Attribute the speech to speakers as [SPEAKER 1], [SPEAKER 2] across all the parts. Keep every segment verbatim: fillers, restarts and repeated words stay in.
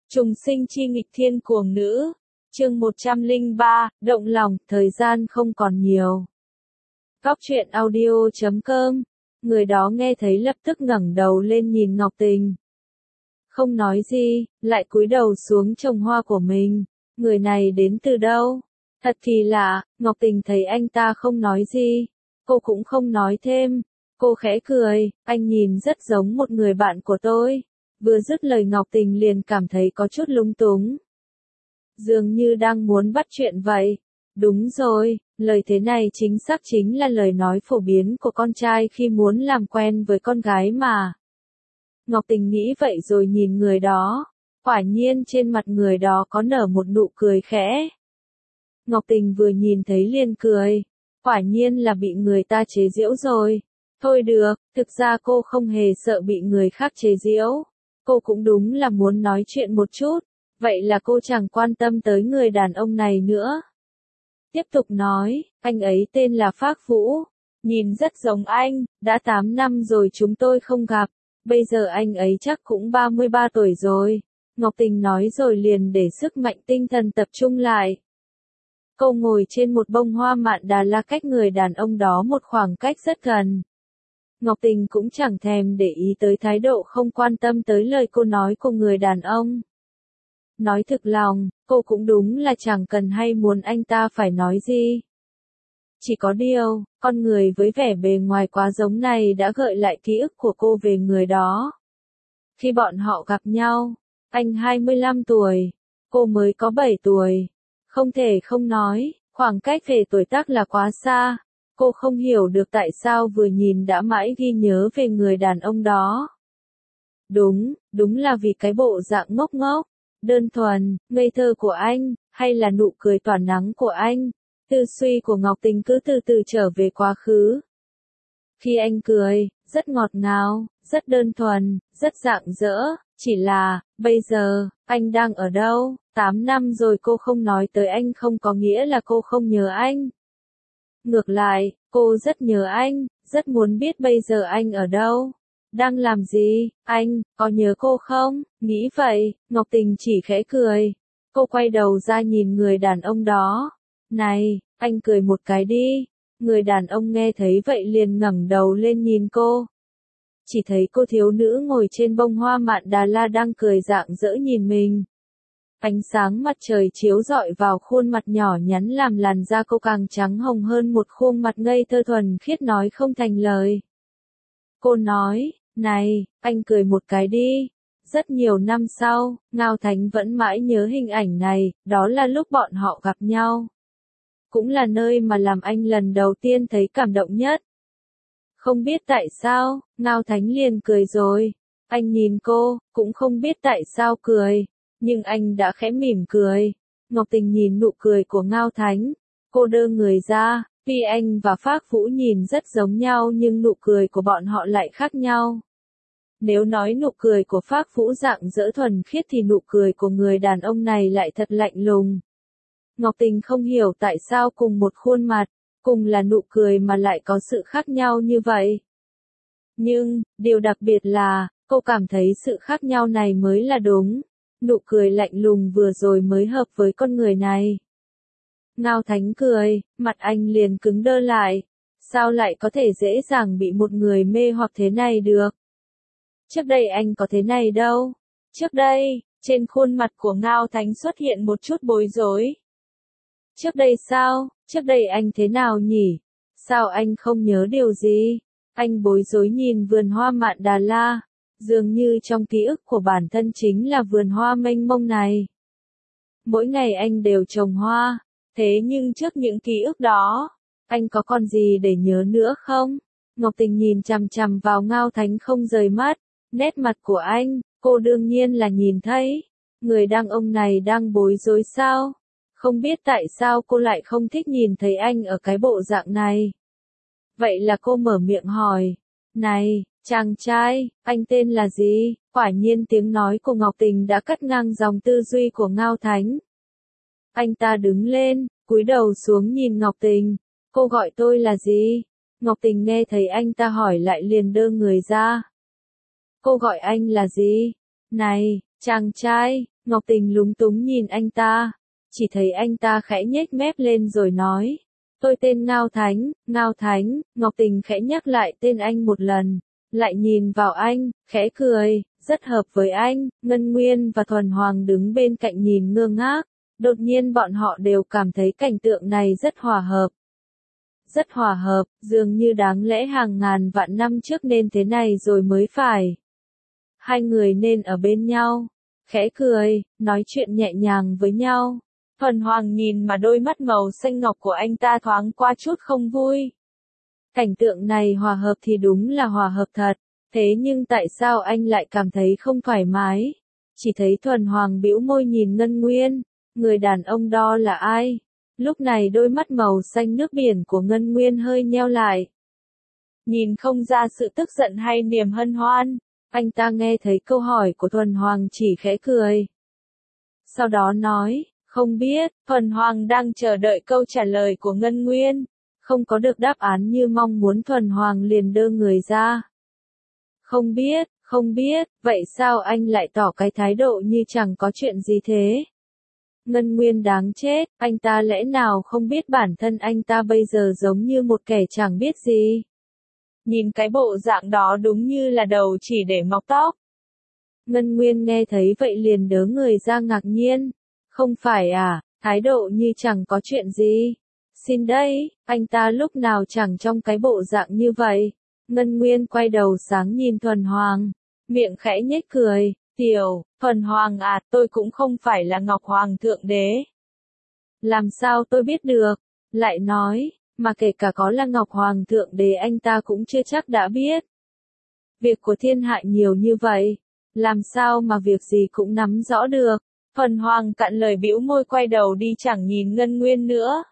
[SPEAKER 1] Trùng sinh chi nghịch thiên cuồng nữ. Chương một trăm lẻ ba, động lòng, thời gian không còn nhiều. Góc truyện audio chấm com. Người đó nghe thấy lập tức ngẩng đầu lên nhìn Ngọc Tình. Không nói gì, lại cúi đầu xuống trồng hoa của mình. Người này đến từ đâu? Thật kỳ lạ, Ngọc Tình thấy anh ta không nói gì. Cô cũng không nói thêm. Cô khẽ cười, anh nhìn rất giống một người bạn của tôi. Vừa dứt lời Ngọc Tình liền cảm thấy có chút lung túng. Dường như đang muốn bắt chuyện vậy. Đúng rồi, lời thế này chính xác chính là lời nói phổ biến của con trai khi muốn làm quen với con gái mà. Ngọc Tình nghĩ vậy rồi nhìn người đó. Quả nhiên trên mặt người đó có nở một nụ cười khẽ. Ngọc Tình vừa nhìn thấy liền cười. Quả nhiên là bị người ta chế giễu rồi. Thôi được, thực ra cô không hề sợ bị người khác chế giễu. Cô cũng đúng là muốn nói chuyện một chút. Vậy là cô chẳng quan tâm tới người đàn ông này nữa. Tiếp tục nói, anh ấy tên là Phác Vũ. Nhìn rất giống anh, đã tám năm rồi chúng tôi không gặp. Bây giờ anh ấy chắc cũng ba mươi ba tuổi rồi. Ngọc Tình nói rồi liền để sức mạnh tinh thần tập trung lại. Cô ngồi trên một bông hoa mạn đà la cách người đàn ông đó một khoảng cách rất gần. Ngọc Tình cũng chẳng thèm để ý tới thái độ không quan tâm tới lời cô nói của người đàn ông. Nói thực lòng, cô cũng đúng là chẳng cần hay muốn anh ta phải nói gì. Chỉ có điều, con người với vẻ bề ngoài quá giống này đã gợi lại ký ức của cô về người đó. Khi bọn họ gặp nhau, anh hai mươi lăm tuổi, cô mới có bảy tuổi. Không thể không nói, khoảng cách về tuổi tác là quá xa. Cô không hiểu được tại sao vừa nhìn đã mãi ghi nhớ về người đàn ông đó. Đúng, đúng là vì cái bộ dạng ngốc ngốc, đơn thuần, ngây thơ của anh, hay là nụ cười tỏa nắng của anh. Tư duy của Ngọc Tình cứ từ từ trở về quá khứ. Khi anh cười, rất ngọt ngào, rất đơn thuần, rất rạng rỡ, chỉ là, bây giờ, anh đang ở đâu? Tám năm rồi cô không nói tới anh không có nghĩa là cô không nhớ anh. Ngược lại, cô rất nhớ anh, rất muốn biết bây giờ anh ở đâu. Đang làm gì, anh, có nhớ cô không? Nghĩ vậy, Ngọc Tình chỉ khẽ cười. Cô quay đầu ra nhìn người đàn ông đó. Này, anh cười một cái đi. Người đàn ông nghe thấy vậy liền ngẩng đầu lên nhìn cô. Chỉ thấy cô thiếu nữ ngồi trên bông hoa mạn đà la đang cười rạng rỡ nhìn mình. Ánh sáng mặt trời chiếu rọi vào khuôn mặt nhỏ nhắn làm làn da cô càng trắng hồng hơn một khuôn mặt ngây thơ thuần khiết nói không thành lời. Cô nói, này, anh cười một cái đi. Rất nhiều năm sau, Ngao Thánh vẫn mãi nhớ hình ảnh này, đó là lúc bọn họ gặp nhau. Cũng là nơi mà làm anh lần đầu tiên thấy cảm động nhất. Không biết tại sao, Ngao Thánh liền cười rồi. Anh nhìn cô, cũng không biết tại sao cười. Nhưng anh đã khẽ mỉm cười. Ngọc Tình nhìn nụ cười của Ngao Thánh. Cô đơ người ra, tuy anh và Phác Vũ nhìn rất giống nhau nhưng nụ cười của bọn họ lại khác nhau. Nếu nói nụ cười của Phác Vũ rạng rỡ thuần khiết thì nụ cười của người đàn ông này lại thật lạnh lùng. Ngọc Tình không hiểu tại sao cùng một khuôn mặt, cùng là nụ cười mà lại có sự khác nhau như vậy. Nhưng, điều đặc biệt là, cô cảm thấy sự khác nhau này mới là đúng. Nụ cười lạnh lùng vừa rồi mới hợp với con người này. Ngao Thánh cười, mặt anh liền cứng đơ lại. Sao lại có thể dễ dàng bị một người mê hoặc thế này được? Trước đây anh có thế này đâu. Trước đây, trên khuôn mặt của Ngao Thánh xuất hiện một chút bối rối. Trước đây sao? Trước đây anh thế nào nhỉ? Sao anh không nhớ điều gì? Anh bối rối nhìn vườn hoa mạn đà la. Dường như trong ký ức của bản thân chính là vườn hoa mênh mông này. Mỗi ngày anh đều trồng hoa. Thế nhưng trước những ký ức đó, anh có còn gì để nhớ nữa không? Ngọc Tình nhìn chằm chằm vào Ngao Thánh không rời mắt. Nét mặt của anh, cô đương nhiên là nhìn thấy. Người đàn ông này đang bối rối sao? Không biết tại sao cô lại không thích nhìn thấy anh ở cái bộ dạng này. Vậy là cô mở miệng hỏi. Này, chàng trai, anh tên là gì? Quả nhiên tiếng nói của Ngọc Tình đã cắt ngang dòng tư duy của Ngao Thánh. Anh ta đứng lên, cúi đầu xuống nhìn Ngọc Tình. Cô gọi tôi là gì? Ngọc Tình nghe thấy anh ta hỏi lại liền đơ người ra. Cô gọi anh là gì? Này, chàng trai, Ngọc Tình lúng túng nhìn anh ta, chỉ thấy anh ta khẽ nhếch mép lên rồi nói, tôi tên Ngao Thánh, Ngao Thánh. Ngọc Tình khẽ nhắc lại tên anh một lần, lại nhìn vào anh, khẽ cười, rất hợp với anh. Ngân Nguyên và Thuần Hoàng đứng bên cạnh nhìn ngơ ngác, đột nhiên bọn họ đều cảm thấy cảnh tượng này rất hòa hợp. Rất hòa hợp, dường như đáng lẽ hàng ngàn vạn năm trước nên thế này rồi mới phải. Hai người nên ở bên nhau, khẽ cười, nói chuyện nhẹ nhàng với nhau. Thuần Hoàng nhìn mà đôi mắt màu xanh ngọc của anh ta thoáng qua chút không vui. Cảnh tượng này hòa hợp thì đúng là hòa hợp thật, thế nhưng tại sao anh lại cảm thấy không thoải mái? Chỉ thấy Thuần Hoàng bĩu môi nhìn Ngân Nguyên, người đàn ông đó là ai? Lúc này đôi mắt màu xanh nước biển của Ngân Nguyên hơi nheo lại. Nhìn không ra sự tức giận hay niềm hân hoan, anh ta nghe thấy câu hỏi của Thuần Hoàng chỉ khẽ cười. Sau đó nói, không biết. Thuần Hoàng đang chờ đợi câu trả lời của Ngân Nguyên, không có được đáp án như mong muốn Thuần Hoàng liền đơ người ra. Không biết, không biết, vậy sao anh lại tỏ cái thái độ như chẳng có chuyện gì thế? Ngân Nguyên đáng chết, anh ta lẽ nào không biết bản thân anh ta bây giờ giống như một kẻ chẳng biết gì? Nhìn cái bộ dạng đó đúng như là đầu chỉ để mọc tóc. Ngân Nguyên nghe thấy vậy liền đớ người ra ngạc nhiên. Không phải à, thái độ như chẳng có chuyện gì. Xin đấy, anh ta lúc nào chẳng trong cái bộ dạng như vậy. Ngân Nguyên quay đầu sáng nhìn Thuần Hoàng, miệng khẽ nhếch cười, tiểu, Thuần Hoàng à, tôi cũng không phải là Ngọc Hoàng Thượng Đế. Làm sao tôi biết được? Lại nói, mà kể cả có là Ngọc Hoàng Thượng Đế anh ta cũng chưa chắc đã biết. Việc của thiên hạ nhiều như vậy, làm sao mà việc gì cũng nắm rõ được. Thuần Hoàng cạn lời bĩu môi quay đầu đi chẳng nhìn Ngân Nguyên nữa.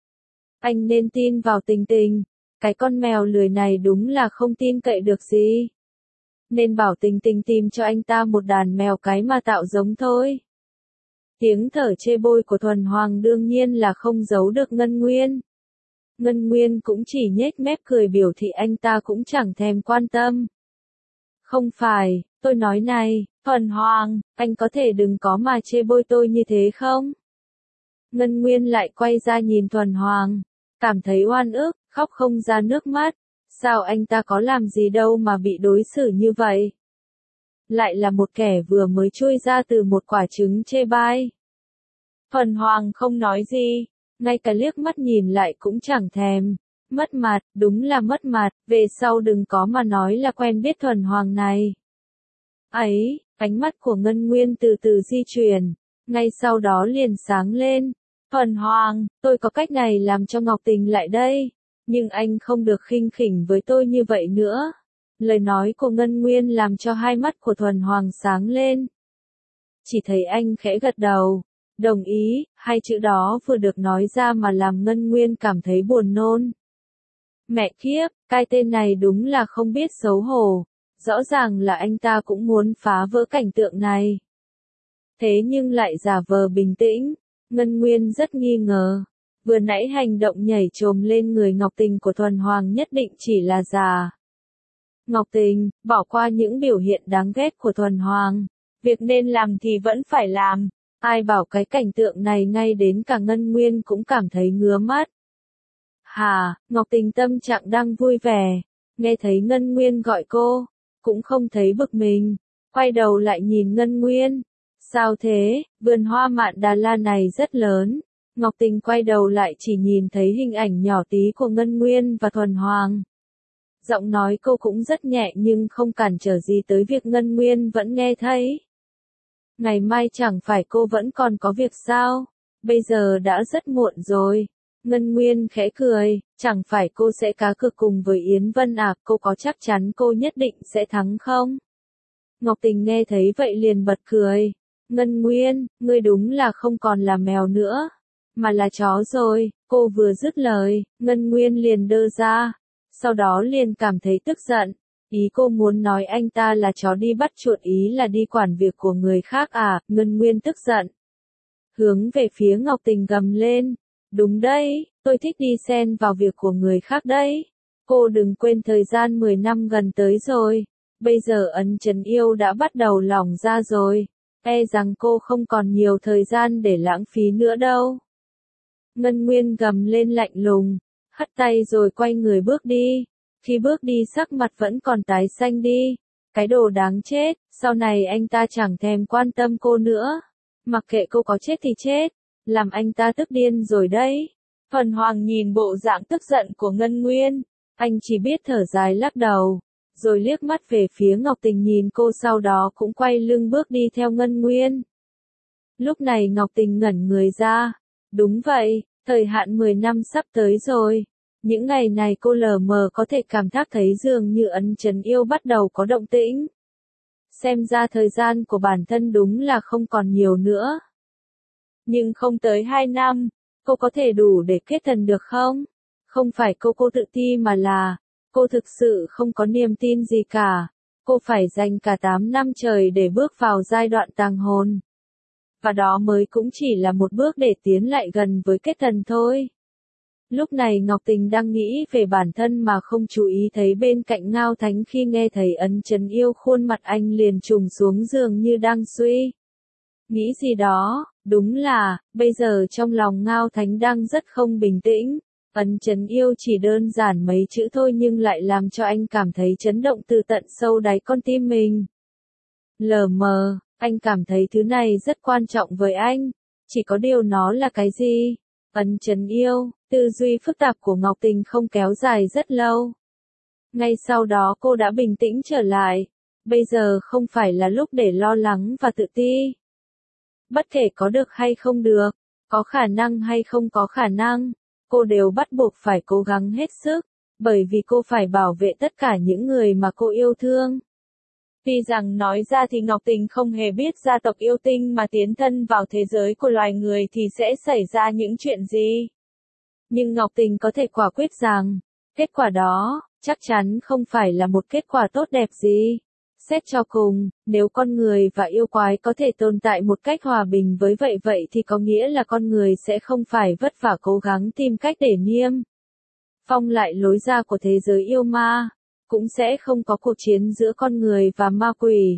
[SPEAKER 1] Anh nên tin vào Tình Tình, cái con mèo lười này đúng là không tin cậy được gì. Nên bảo Tình Tình tìm cho anh ta một đàn mèo cái mà tạo giống thôi. Tiếng thở chê bôi của Thuần Hoàng đương nhiên là không giấu được Ngân Nguyên. Ngân Nguyên cũng chỉ nhếch mép cười biểu thị anh ta cũng chẳng thèm quan tâm. Không phải, tôi nói này, Thuần Hoàng, anh có thể đừng có mà chê bôi tôi như thế không? Ngân Nguyên lại quay ra nhìn Thuần Hoàng, cảm thấy oan ức, khóc không ra nước mắt. Sao anh ta có làm gì đâu mà bị đối xử như vậy? Lại là một kẻ vừa mới chui ra từ một quả trứng chê bai. Thuần Hoàng không nói gì, ngay cả liếc mắt nhìn lại cũng chẳng thèm. Mất mặt, đúng là mất mặt, về sau đừng có mà nói là quen biết Thuần Hoàng này. Ấy, ánh mắt của Ngân Nguyên từ từ di chuyển, ngay sau đó liền sáng lên. Thuần Hoàng, tôi có cách này làm cho Ngọc Tình lại đây, nhưng anh không được khinh khỉnh với tôi như vậy nữa. Lời nói của Ngân Nguyên làm cho hai mắt của Thuần Hoàng sáng lên. Chỉ thấy anh khẽ gật đầu, đồng ý, hai chữ đó vừa được nói ra mà làm Ngân Nguyên cảm thấy buồn nôn. Mẹ kiếp, cái tên này đúng là không biết xấu hổ, rõ ràng là anh ta cũng muốn phá vỡ cảnh tượng này. Thế nhưng lại giả vờ bình tĩnh, Ngân Nguyên rất nghi ngờ, vừa nãy hành động nhảy chồm lên người Ngọc Tình của Thuần Hoàng nhất định chỉ là giả. Ngọc Tình, bỏ qua những biểu hiện đáng ghét của Thuần Hoàng, việc nên làm thì vẫn phải làm, ai bảo cái cảnh tượng này ngay đến cả Ngân Nguyên cũng cảm thấy ngứa mắt. Hà, Ngọc Tình tâm trạng đang vui vẻ, nghe thấy Ngân Nguyên gọi cô, cũng không thấy bực mình, quay đầu lại nhìn Ngân Nguyên. Sao thế, vườn hoa mạn Đà La này rất lớn. Ngọc Tình quay đầu lại chỉ nhìn thấy hình ảnh nhỏ tí của Ngân Nguyên và Thuần Hoàng. Giọng nói cô cũng rất nhẹ nhưng không cản trở gì tới việc Ngân Nguyên vẫn nghe thấy. Ngày mai chẳng phải cô vẫn còn có việc sao? Bây giờ đã rất muộn rồi. Ngân Nguyên khẽ cười, chẳng phải cô sẽ cá cược cùng với Yến Vân à, cô có chắc chắn cô nhất định sẽ thắng không? Ngọc Tình nghe thấy vậy liền bật cười. Ngân Nguyên, ngươi đúng là không còn là mèo nữa, mà là chó rồi. Cô vừa dứt lời, Ngân Nguyên liền đơ ra, sau đó liền cảm thấy tức giận. Ý cô muốn nói anh ta là chó đi bắt chuột, ý là đi quản việc của người khác à? Ngân Nguyên tức giận, hướng về phía Ngọc Tình gầm lên. Đúng đấy, tôi thích đi xen vào việc của người khác đấy. Cô đừng quên thời gian mười năm gần tới rồi. Bây giờ ấn trấn yêu đã bắt đầu lỏng ra rồi. e rằng cô không còn nhiều thời gian để lãng phí nữa đâu. Ngân Nguyên gầm lên lạnh lùng, hất tay rồi quay người bước đi. Khi bước đi sắc mặt vẫn còn tái xanh đi. Cái đồ đáng chết, sau này anh ta chẳng thèm quan tâm cô nữa. Mặc kệ cô có chết thì chết, làm anh ta tức điên rồi đấy. Phần Hoàng nhìn bộ dạng tức giận của Ngân Nguyên, anh chỉ biết thở dài lắc đầu, rồi liếc mắt về phía Ngọc Tình nhìn cô sau đó cũng quay lưng bước đi theo Ngân Nguyên. Lúc này Ngọc Tình ngẩn người ra, đúng vậy, thời hạn mười năm sắp tới rồi. Những ngày này cô lờ mờ có thể cảm giác thấy dường như ấn trấn yêu bắt đầu có động tĩnh. Xem ra thời gian của bản thân đúng là không còn nhiều nữa. Nhưng không tới hai năm, cô có thể đủ để kết thần được không? Không phải cô cô tự ti mà là, cô thực sự không có niềm tin gì cả. Cô phải dành cả tám năm trời để bước vào giai đoạn tàng hồn. Và đó mới cũng chỉ là một bước để tiến lại gần với kết thần thôi. Lúc này Ngọc Tình đang nghĩ về bản thân mà không chú ý thấy bên cạnh Ngao Thánh khi nghe thấy ấn trấn yêu khuôn mặt anh liền trùng xuống giường như đang suy nghĩ gì đó. Đúng là, bây giờ trong lòng Ngao Thánh đang rất không bình tĩnh. Ấn trấn yêu chỉ đơn giản mấy chữ thôi nhưng lại làm cho anh cảm thấy chấn động từ tận sâu đáy con tim mình. Lờ mờ, anh cảm thấy thứ này rất quan trọng với anh. Chỉ có điều nó là cái gì? Ấn trấn yêu, tư duy phức tạp của Ngọc Tình không kéo dài rất lâu. Ngay sau đó cô đã bình tĩnh trở lại. Bây giờ không phải là lúc để lo lắng và tự ti. Bất kể có được hay không được, có khả năng hay không có khả năng, cô đều bắt buộc phải cố gắng hết sức, bởi vì cô phải bảo vệ tất cả những người mà cô yêu thương. Tuy rằng nói ra thì Ngọc Tình không hề biết gia tộc yêu tinh mà tiến thân vào thế giới của loài người thì sẽ xảy ra những chuyện gì. Nhưng Ngọc Tình có thể quả quyết rằng, kết quả đó, chắc chắn không phải là một kết quả tốt đẹp gì. Xét cho cùng, nếu con người và yêu quái có thể tồn tại một cách hòa bình với vậy vậy thì có nghĩa là con người sẽ không phải vất vả cố gắng tìm cách để niêm phong lại lối ra của thế giới yêu ma, cũng sẽ không có cuộc chiến giữa con người và ma quỷ.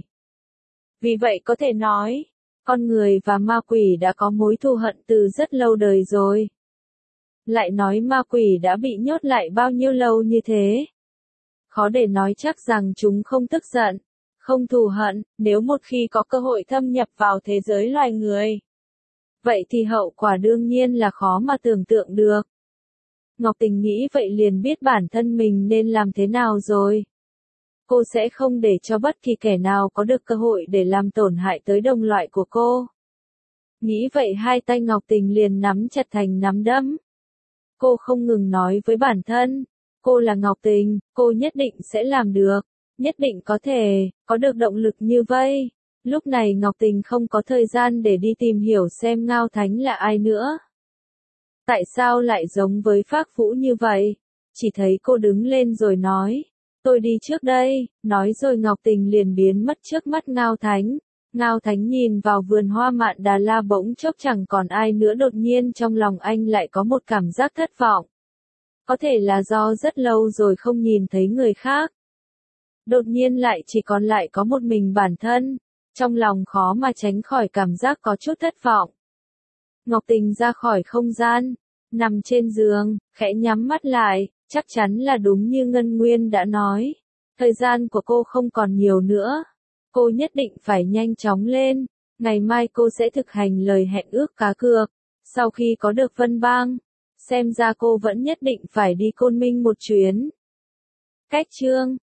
[SPEAKER 1] Vì vậy có thể nói, con người và ma quỷ đã có mối thù hận từ rất lâu đời rồi. Lại nói ma quỷ đã bị nhốt lại bao nhiêu lâu như thế? Khó để nói chắc rằng chúng không tức giận, không thù hận, nếu một khi có cơ hội thâm nhập vào thế giới loài người. Vậy thì hậu quả đương nhiên là khó mà tưởng tượng được. Ngọc Tình nghĩ vậy liền biết bản thân mình nên làm thế nào rồi. Cô sẽ không để cho bất kỳ kẻ nào có được cơ hội để làm tổn hại tới đồng loại của cô. Nghĩ vậy hai tay Ngọc Tình liền nắm chặt thành nắm đấm. Cô không ngừng nói với bản thân, cô là Ngọc Tình, cô nhất định sẽ làm được, nhất định có thể, có được động lực như vậy. Lúc này Ngọc Tình không có thời gian để đi tìm hiểu xem Ngao Thánh là ai nữa. Tại sao lại giống với Phác Vũ như vậy? Chỉ thấy cô đứng lên rồi nói, tôi đi trước đây, nói rồi Ngọc Tình liền biến mất trước mắt Ngao Thánh. Ngao Thánh nhìn vào vườn hoa Mạn Đà La bỗng chốc chẳng còn ai nữa, đột nhiên trong lòng anh lại có một cảm giác thất vọng. Có thể là do rất lâu rồi không nhìn thấy người khác. Đột nhiên lại chỉ còn lại có một mình bản thân, trong lòng khó mà tránh khỏi cảm giác có chút thất vọng. Ngọc Tình ra khỏi không gian, nằm trên giường, khẽ nhắm mắt lại, chắc chắn là đúng như Ngân Nguyên đã nói. Thời gian của cô không còn nhiều nữa. Cô nhất định phải nhanh chóng lên, ngày mai cô sẽ thực hành lời hẹn ước cá cược. Sau khi có được Vân Bang, xem ra cô vẫn nhất định phải đi Côn Minh một chuyến. Cách chương